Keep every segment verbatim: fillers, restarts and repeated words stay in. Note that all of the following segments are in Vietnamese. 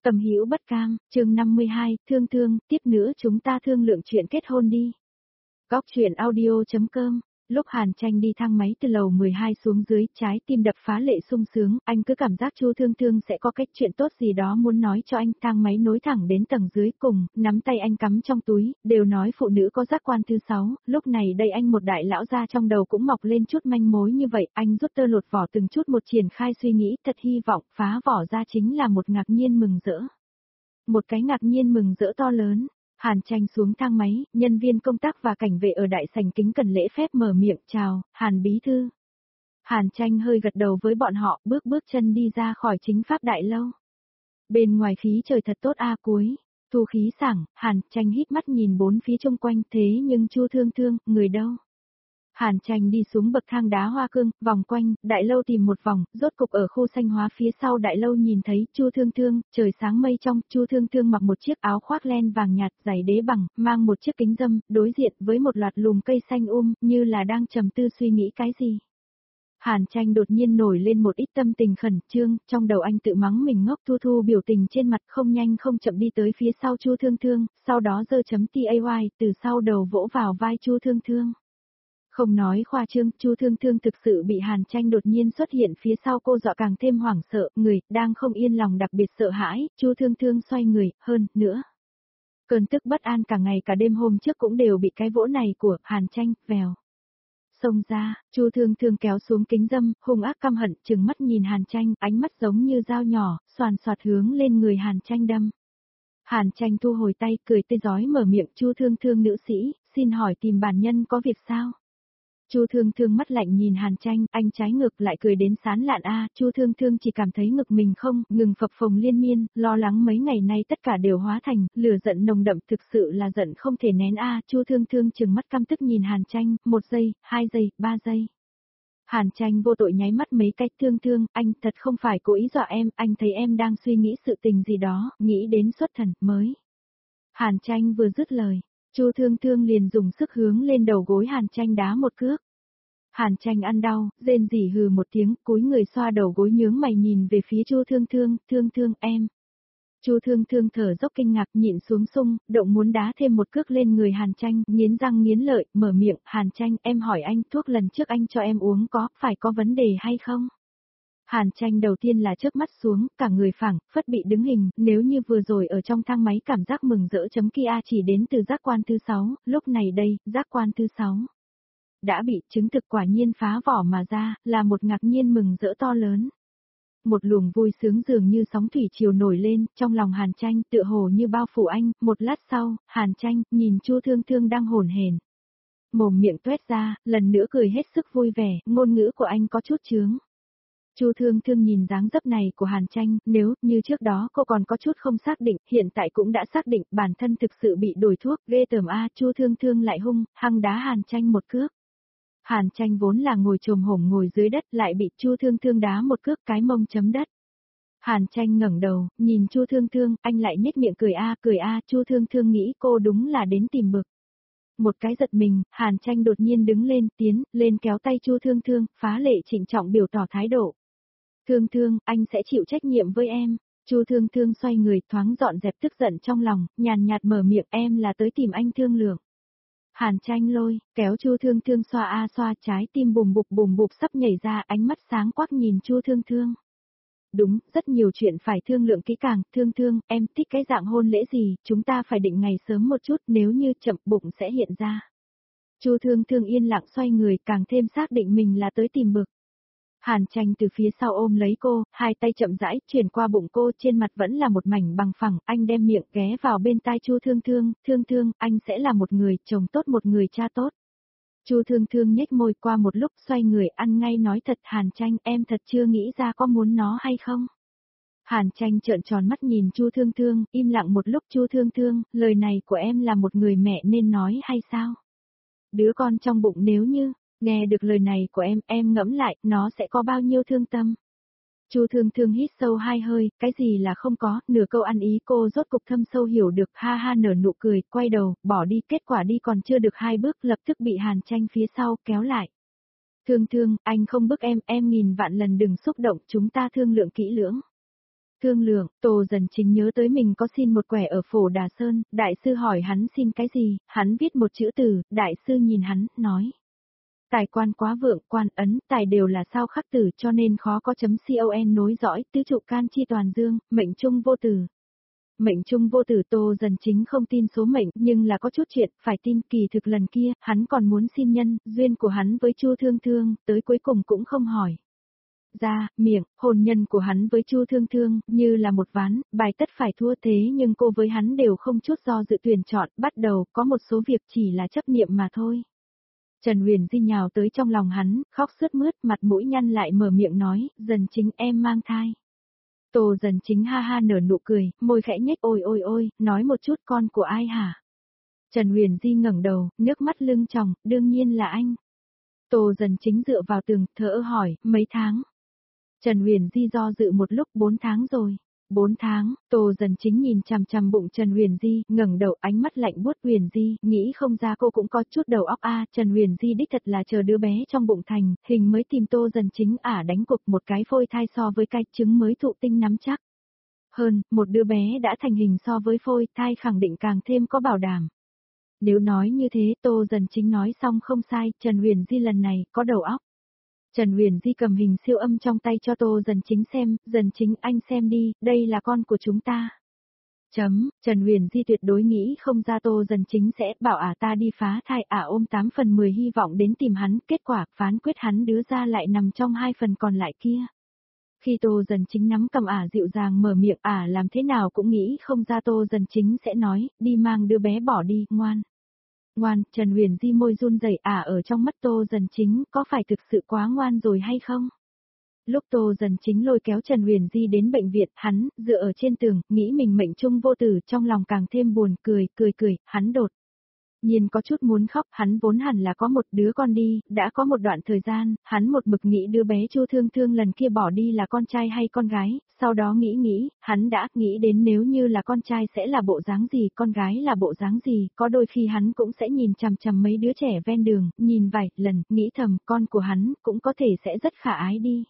Tâm hữu bất cam, chương năm mươi hai, thương thương, tiếp nữa chúng ta thương lượng chuyện kết hôn đi. Góc chuyện audio.com. Lúc Hàn Tranh đi thang máy từ lầu mười hai xuống dưới, trái tim đập phá lệ sung sướng, anh cứ cảm giác Chu Thương Thương sẽ có cách chuyện tốt gì đó muốn nói cho anh. Thang máy nối thẳng đến tầng dưới cùng, nắm tay anh cắm trong túi, đều nói phụ nữ có giác quan thứ sáu, lúc này đây anh một đại lão ra trong đầu cũng mọc lên chút manh mối như vậy, anh rút tơ lột vỏ từng chút một triển khai suy nghĩ, thật hy vọng phá vỏ ra chính là một ngạc nhiên mừng rỡ. Một cái ngạc nhiên mừng rỡ to lớn. Hàn Tranh xuống thang máy, nhân viên công tác và cảnh vệ ở đại sảnh kính cẩn lễ phép mở miệng chào, Hàn bí thư. Hàn Tranh hơi gật đầu với bọn họ, bước bước chân đi ra khỏi chính pháp đại lâu. Bên ngoài khí trời thật tốt a cuối, thu khí sảng, Hàn Tranh híp mắt nhìn bốn phía xung quanh thế nhưng Chu Thương Thương, người đâu? Hàn Tranh đi xuống bậc thang đá hoa cương, vòng quanh, đại lâu tìm một vòng, rốt cục ở khu xanh hóa phía sau đại lâu nhìn thấy Chu Thương Thương, trời sáng mây trong, Chu Thương Thương mặc một chiếc áo khoác len vàng nhạt, giày đế bằng, mang một chiếc kính râm, đối diện với một loạt lùm cây xanh um, như là đang trầm tư suy nghĩ cái gì. Hàn Tranh đột nhiên nổi lên một ít tâm tình khẩn trương, trong đầu anh tự mắng mình ngốc, thu thu biểu tình trên mặt không nhanh không chậm đi tới phía sau Chu Thương Thương, sau đó giơ chấm tay, từ sau đầu vỗ vào vai Chu Thương Thương. Không nói khoa trương, Chu Thương Thương thực sự bị Hàn Tranh đột nhiên xuất hiện phía sau cô dọa càng thêm hoảng sợ, người, đang không yên lòng đặc biệt sợ hãi, Chu Thương Thương xoay người, hơn, nữa. Cơn tức bất an cả ngày cả đêm hôm trước cũng đều bị cái vỗ này của Hàn Tranh, vèo. Xông ra, Chu Thương Thương kéo xuống kính râm, hung ác căm hận, trừng mắt nhìn Hàn Tranh, ánh mắt giống như dao nhỏ, xoàn xoạt hướng lên người Hàn Tranh đâm. Hàn Tranh thu hồi tay, cười tươi rói mở miệng, Chu Thương Thương nữ sĩ, xin hỏi tìm bản nhân có việc sao? Chu Thương Thương mắt lạnh nhìn Hàn Tranh, anh trái ngược lại cười đến sán lạn a, Chu Thương Thương chỉ cảm thấy ngực mình không ngừng phập phồng liên miên, lo lắng mấy ngày nay tất cả đều hóa thành lửa giận nồng đậm, thực sự là giận không thể nén a, Chu Thương Thương trừng mắt căm tức nhìn Hàn Tranh, một giây, hai giây, ba giây. Hàn Tranh vô tội nháy mắt mấy cái, Thương Thương, anh thật không phải cố ý dọa em, anh thấy em đang suy nghĩ sự tình gì đó, nghĩ đến xuất thần, mới. Hàn Tranh vừa dứt lời. Chu Thương Thương liền dùng sức hướng lên đầu gối Hàn Tranh đá một cước. Hàn Tranh ăn đau, rên rỉ hừ một tiếng, cúi người xoa đầu gối nhướng mày nhìn về phía Chu Thương Thương, Thương Thương em. Chu Thương Thương thở dốc kinh ngạc nhịn xuống sung, động muốn đá thêm một cước lên người Hàn Tranh, nghiến răng nghiến lợi, mở miệng, Hàn Tranh em hỏi anh thuốc lần trước anh cho em uống có, phải có vấn đề hay không? Hàn Tranh đầu tiên là chớp mắt xuống, cả người phẳng, phất bị đứng hình, nếu như vừa rồi ở trong thang máy cảm giác mừng rỡ chấm kia chỉ đến từ giác quan thứ sáu, lúc này đây, giác quan thứ sáu. Đã bị chứng thực quả nhiên phá vỏ mà ra, là một ngạc nhiên mừng rỡ to lớn. Một luồng vui sướng dường như sóng thủy triều nổi lên, trong lòng Hàn Tranh tựa hồ như bao phủ anh, một lát sau, Hàn Tranh, nhìn Chu Thương Thương đang hổn hển. Mồm miệng tuét ra, lần nữa cười hết sức vui vẻ, ngôn ngữ của anh có chút chướng. Chu Thương Thương nhìn dáng dấp này của Hàn Tranh, nếu như trước đó cô còn có chút không xác định, hiện tại cũng đã xác định bản thân thực sự bị đổi thuốc, ghê tởm a, Chu Thương Thương lại hung, hăng đá Hàn Tranh một cước. Hàn Tranh vốn là ngồi chồm hổm ngồi dưới đất, lại bị Chu Thương Thương đá một cước cái mông chấm đất. Hàn Tranh ngẩng đầu, nhìn Chu Thương Thương, anh lại nhếch miệng cười a, cười a, Chu Thương Thương nghĩ cô đúng là đến tìm bực. Một cái giật mình, Hàn Tranh đột nhiên đứng lên, tiến lên kéo tay Chu Thương Thương, phá lệ trịnh trọng biểu tỏ thái độ. Thương Thương, anh sẽ chịu trách nhiệm với em. Chu Thương Thương xoay người, thoáng dọn dẹp tức giận trong lòng, nhàn nhạt mở miệng, em là tới tìm anh thương lượng. Hàn Tranh lôi, kéo Chu Thương Thương xoa a xoa, trái tim bùm bụp bùm bụp sắp nhảy ra, ánh mắt sáng quắc nhìn Chu Thương Thương. Đúng, rất nhiều chuyện phải thương lượng kỹ càng, Thương Thương, em thích cái dạng hôn lễ gì, chúng ta phải định ngày sớm một chút, nếu như chậm bụng sẽ hiện ra. Chu Thương Thương yên lặng xoay người, càng thêm xác định mình là tới tìm bực. Hàn Tranh từ phía sau ôm lấy cô, hai tay chậm rãi chuyển qua bụng cô, trên mặt vẫn là một mảnh bằng phẳng, anh đem miệng ghé vào bên tai Chu Thương Thương, Thương Thương, anh sẽ là một người chồng tốt, một người cha tốt. Chu Thương Thương nhếch môi, qua một lúc xoay người ăn ngay nói thật, Hàn Tranh, em thật chưa nghĩ ra có muốn nó hay không. Hàn Tranh trợn tròn mắt nhìn Chu Thương Thương, im lặng một lúc, Chu Thương Thương, lời này của em là một người mẹ nên nói hay sao? Đứa con trong bụng nếu như nghe được lời này của em, em ngẫm lại, nó sẽ có bao nhiêu thương tâm. Chu Thương Thương hít sâu hai hơi, cái gì là không có, nửa câu ăn ý cô rốt cục thâm sâu hiểu được, ha ha nở nụ cười, quay đầu, bỏ đi, kết quả đi còn chưa được hai bước, lập tức bị Hàn Tranh phía sau kéo lại. Thương Thương, anh không bức em, em nghìn vạn lần đừng xúc động, chúng ta thương lượng kỹ lưỡng. Thương lượng, Tô Dần Chính nhớ tới mình có xin một quẻ ở Phổ Đà Sơn, đại sư hỏi hắn xin cái gì, hắn viết một chữ từ, đại sư nhìn hắn, nói. Tài quan quá vượng, quan ấn, tài đều là sao khắc tử cho nên khó có chấm con nối dõi, tứ trụ can chi toàn dương, mệnh trung vô tử. Mệnh trung vô tử. Tô Dần Chính không tin số mệnh, nhưng là có chút chuyện, phải tin. Kỳ thực lần kia, hắn còn muốn xin nhân, duyên của hắn với Chu Thương Thương, tới cuối cùng cũng không hỏi. Ra, miệng, hôn nhân của hắn với Chu Thương Thương, như là một ván, bài tất phải thua thế nhưng cô với hắn đều không chút do dự tuyển chọn, bắt đầu, có một số việc chỉ là chấp niệm mà thôi. Trần Huyền Di nhào tới trong lòng hắn, khóc sướt mướt, mặt mũi nhăn lại mở miệng nói, Dần Chính em mang thai. Tô Dần Chính ha ha nở nụ cười, môi khẽ nhếch ôi ôi ôi, nói một chút con của ai hả? Trần Huyền Di ngẩng đầu, nước mắt lưng tròng, đương nhiên là anh. Tô Dần Chính dựa vào tường, thở ơ hỏi, mấy tháng? Trần Huyền Di do dự một lúc, bốn tháng rồi. Bốn tháng, Tô Dần Chính nhìn chằm chằm bụng Trần Huyền Di, ngẩng đầu ánh mắt lạnh buốt. Huyền Di, nghĩ không ra cô cũng có chút đầu óc a. Trần Huyền Di đích thật là chờ đứa bé trong bụng thành, hình mới tìm Tô Dần Chính ả đánh cục một cái phôi thai so với cái trứng mới thụ tinh nắm chắc. Hơn, một đứa bé đã thành hình so với phôi thai khẳng định càng thêm có bảo đảm. Nếu nói như thế, Tô Dần Chính nói xong không sai, Trần Huyền Di lần này có đầu óc. Trần Huyền Di cầm hình siêu âm trong tay cho Tô Dần Chính xem, Dần Chính anh xem đi, đây là con của chúng ta. Chấm, Trần Huyền Di tuyệt đối nghĩ không ra Tô Dần Chính sẽ bảo ả à ta đi phá thai ả à ôm tám phần mười hy vọng đến tìm hắn, kết quả phán quyết hắn đứa ra lại nằm trong hai phần còn lại kia. Khi Tô Dần Chính nắm cầm ả à dịu dàng mở miệng ả à làm thế nào cũng nghĩ không ra Tô Dần Chính sẽ nói, đi mang đứa bé bỏ đi, ngoan. Ngoan, Trần Huyền Di môi run rẩy ả à ở trong mắt Tô Dần Chính, có phải thực sự quá ngoan rồi hay không? Lúc Tô Dần Chính lôi kéo Trần Huyền Di đến bệnh viện, hắn, dựa ở trên tường, nghĩ mình mệnh trung vô tử, trong lòng càng thêm buồn, cười, cười cười, hắn đột nhiên có chút muốn khóc, hắn vốn hẳn là có một đứa con đi, đã có một đoạn thời gian, hắn một mực nghĩ đứa bé Chu Thương Thương lần kia bỏ đi là con trai hay con gái, sau đó nghĩ nghĩ, hắn đã nghĩ đến nếu như là con trai sẽ là bộ dáng gì, con gái là bộ dáng gì, có đôi khi hắn cũng sẽ nhìn chằm chằm mấy đứa trẻ ven đường, nhìn vài lần, nghĩ thầm, con của hắn cũng có thể sẽ rất khả ái đi.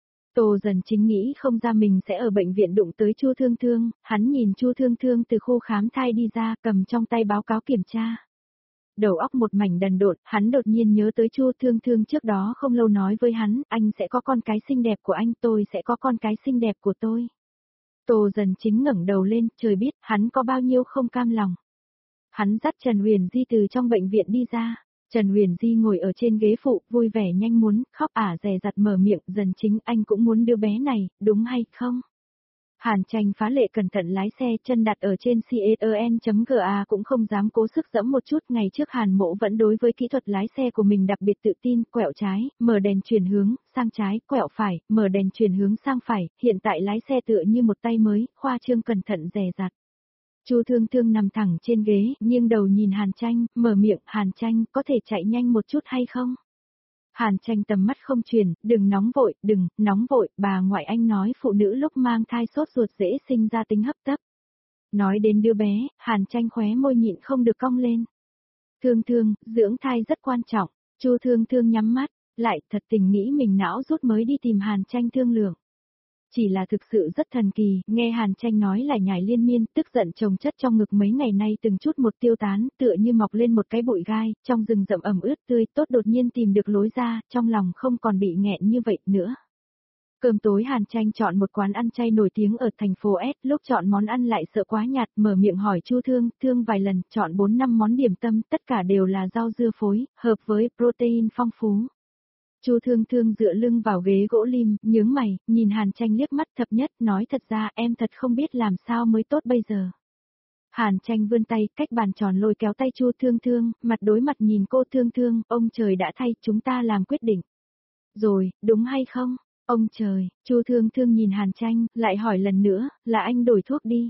Tô Dần Chính nghĩ không ra mình sẽ ở bệnh viện đụng tới Chu Thương Thương, hắn nhìn Chu Thương Thương từ khu khám thai đi ra, cầm trong tay báo cáo kiểm tra. Đầu óc một mảnh đần độn, hắn đột nhiên nhớ tới Chu Thương Thương trước đó không lâu nói với hắn, anh sẽ có con cái xinh đẹp của anh, tôi sẽ có con cái xinh đẹp của tôi. Tô Dần Chính ngẩng đầu lên, trời biết, hắn có bao nhiêu không cam lòng. Hắn dắt Trần Huyền Di từ trong bệnh viện đi ra. Trần Huyền Di ngồi ở trên ghế phụ, vui vẻ nhanh muốn, khóc ả dè dặt mở miệng, Dần Chính anh cũng muốn đứa bé này, đúng hay không? Hàn Tranh phá lệ cẩn thận lái xe, chân đặt ở trên cen.ga cũng không dám cố sức dẫm một chút. Ngày trước Hàn Mộ vẫn đối với kỹ thuật lái xe của mình đặc biệt tự tin, quẹo trái, mở đèn chuyển hướng, sang trái, quẹo phải, mở đèn chuyển hướng sang phải, hiện tại lái xe tựa như một tay mới, khoa trương cẩn thận dè dặt. Chu Thương Thương nằm thẳng trên ghế, nghiêng đầu nhìn Hàn Tranh, mở miệng, Hàn Tranh, có thể chạy nhanh một chút hay không? Hàn Tranh tầm mắt không chuyển, đừng nóng vội, đừng, nóng vội, bà ngoại anh nói phụ nữ lúc mang thai sốt ruột dễ sinh ra tính hấp tấp. Nói đến đứa bé, Hàn Tranh khóe môi nhịn không được cong lên. Thương Thương, dưỡng thai rất quan trọng, Chu Thương Thương nhắm mắt, lại thật tình nghĩ mình não rút mới đi tìm Hàn Tranh thương lượng. Chỉ là thực sự rất thần kỳ, nghe Hàn Tranh nói là nhảy liên miên, tức giận chồng chất trong ngực mấy ngày nay từng chút một tiêu tán, tựa như mọc lên một cái bụi gai, trong rừng rậm ẩm ướt tươi tốt đột nhiên tìm được lối ra, trong lòng không còn bị nghẹn như vậy nữa. Cơm tối Hàn Tranh chọn một quán ăn chay nổi tiếng ở thành phố S, lúc chọn món ăn lại sợ quá nhạt, mở miệng hỏi Chu Thương, Thương vài lần, chọn bốn năm món điểm tâm, tất cả đều là rau dưa phối, hợp với protein phong phú. Chu Thương Thương dựa lưng vào ghế gỗ lim, nhướng mày, nhìn Hàn Tranh liếc mắt thập nhất, nói thật ra em thật không biết làm sao mới tốt bây giờ. Hàn Tranh vươn tay, cách bàn tròn lôi kéo tay Chu Thương Thương, mặt đối mặt nhìn cô Thương Thương, ông trời đã thay, chúng ta làm quyết định. Rồi, đúng hay không? Ông trời, Chu Thương Thương nhìn Hàn Tranh, lại hỏi lần nữa, là anh đổi thuốc đi.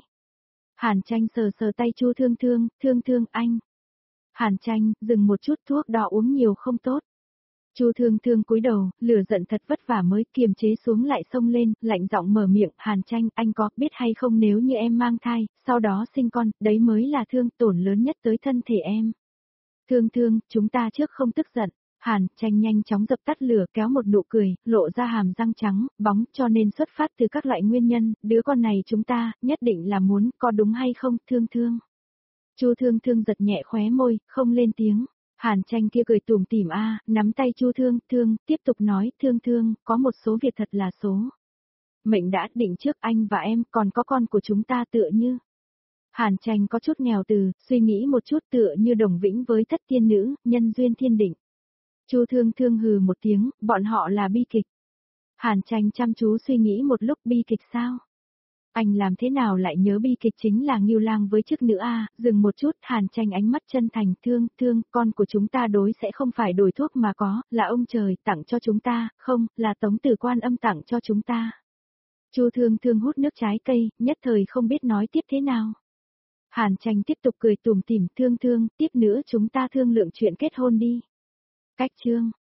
Hàn Tranh sờ sờ tay Chu Thương Thương, Thương Thương anh. Hàn Tranh, dừng một chút, thuốc đỏ uống nhiều không tốt. Chu Thương Thương cúi đầu, lửa giận thật vất vả mới kiềm chế xuống lại xông lên, lạnh giọng mở miệng, Hàn Tranh, anh có biết hay không nếu như em mang thai, sau đó sinh con, đấy mới là thương tổn lớn nhất tới thân thể em. Thương Thương, chúng ta trước không tức giận. Hàn Tranh nhanh chóng dập tắt lửa, kéo một nụ cười, lộ ra hàm răng trắng, bóng, cho nên xuất phát từ các loại nguyên nhân, đứa con này chúng ta, nhất định là muốn, có đúng hay không, Thương Thương. Chu Thương Thương giật nhẹ khóe môi, không lên tiếng. Hàn Tranh kia cười tủm tỉm a, nắm tay Chu Thương Thương, tiếp tục nói, Thương Thương, có một số việc thật là số. Mệnh đã định trước, anh và em, còn có con của chúng ta tựa như. Hàn Tranh có chút nghèo từ, suy nghĩ một chút tựa như Đồng Vĩnh với Thất Tiên Nữ, nhân duyên thiên định. Chu Thương Thương hừ một tiếng, bọn họ là bi kịch. Hàn Tranh chăm chú suy nghĩ một lúc, bi kịch sao? Anh làm thế nào lại nhớ bi kịch chính là Ngưu Lang với chức nữ a, dừng một chút, Hàn Tranh ánh mắt chân thành, Thương Thương, con của chúng ta đối sẽ không phải đổi thuốc mà có, là ông trời tặng cho chúng ta, không, là Tống Tử Quan Âm tặng cho chúng ta. Chu Thương Thương hút nước trái cây, nhất thời không biết nói tiếp thế nào. Hàn Tranh tiếp tục cười tủm tỉm, Thương Thương, tiếp nữa chúng ta thương lượng chuyện kết hôn đi. Cách chương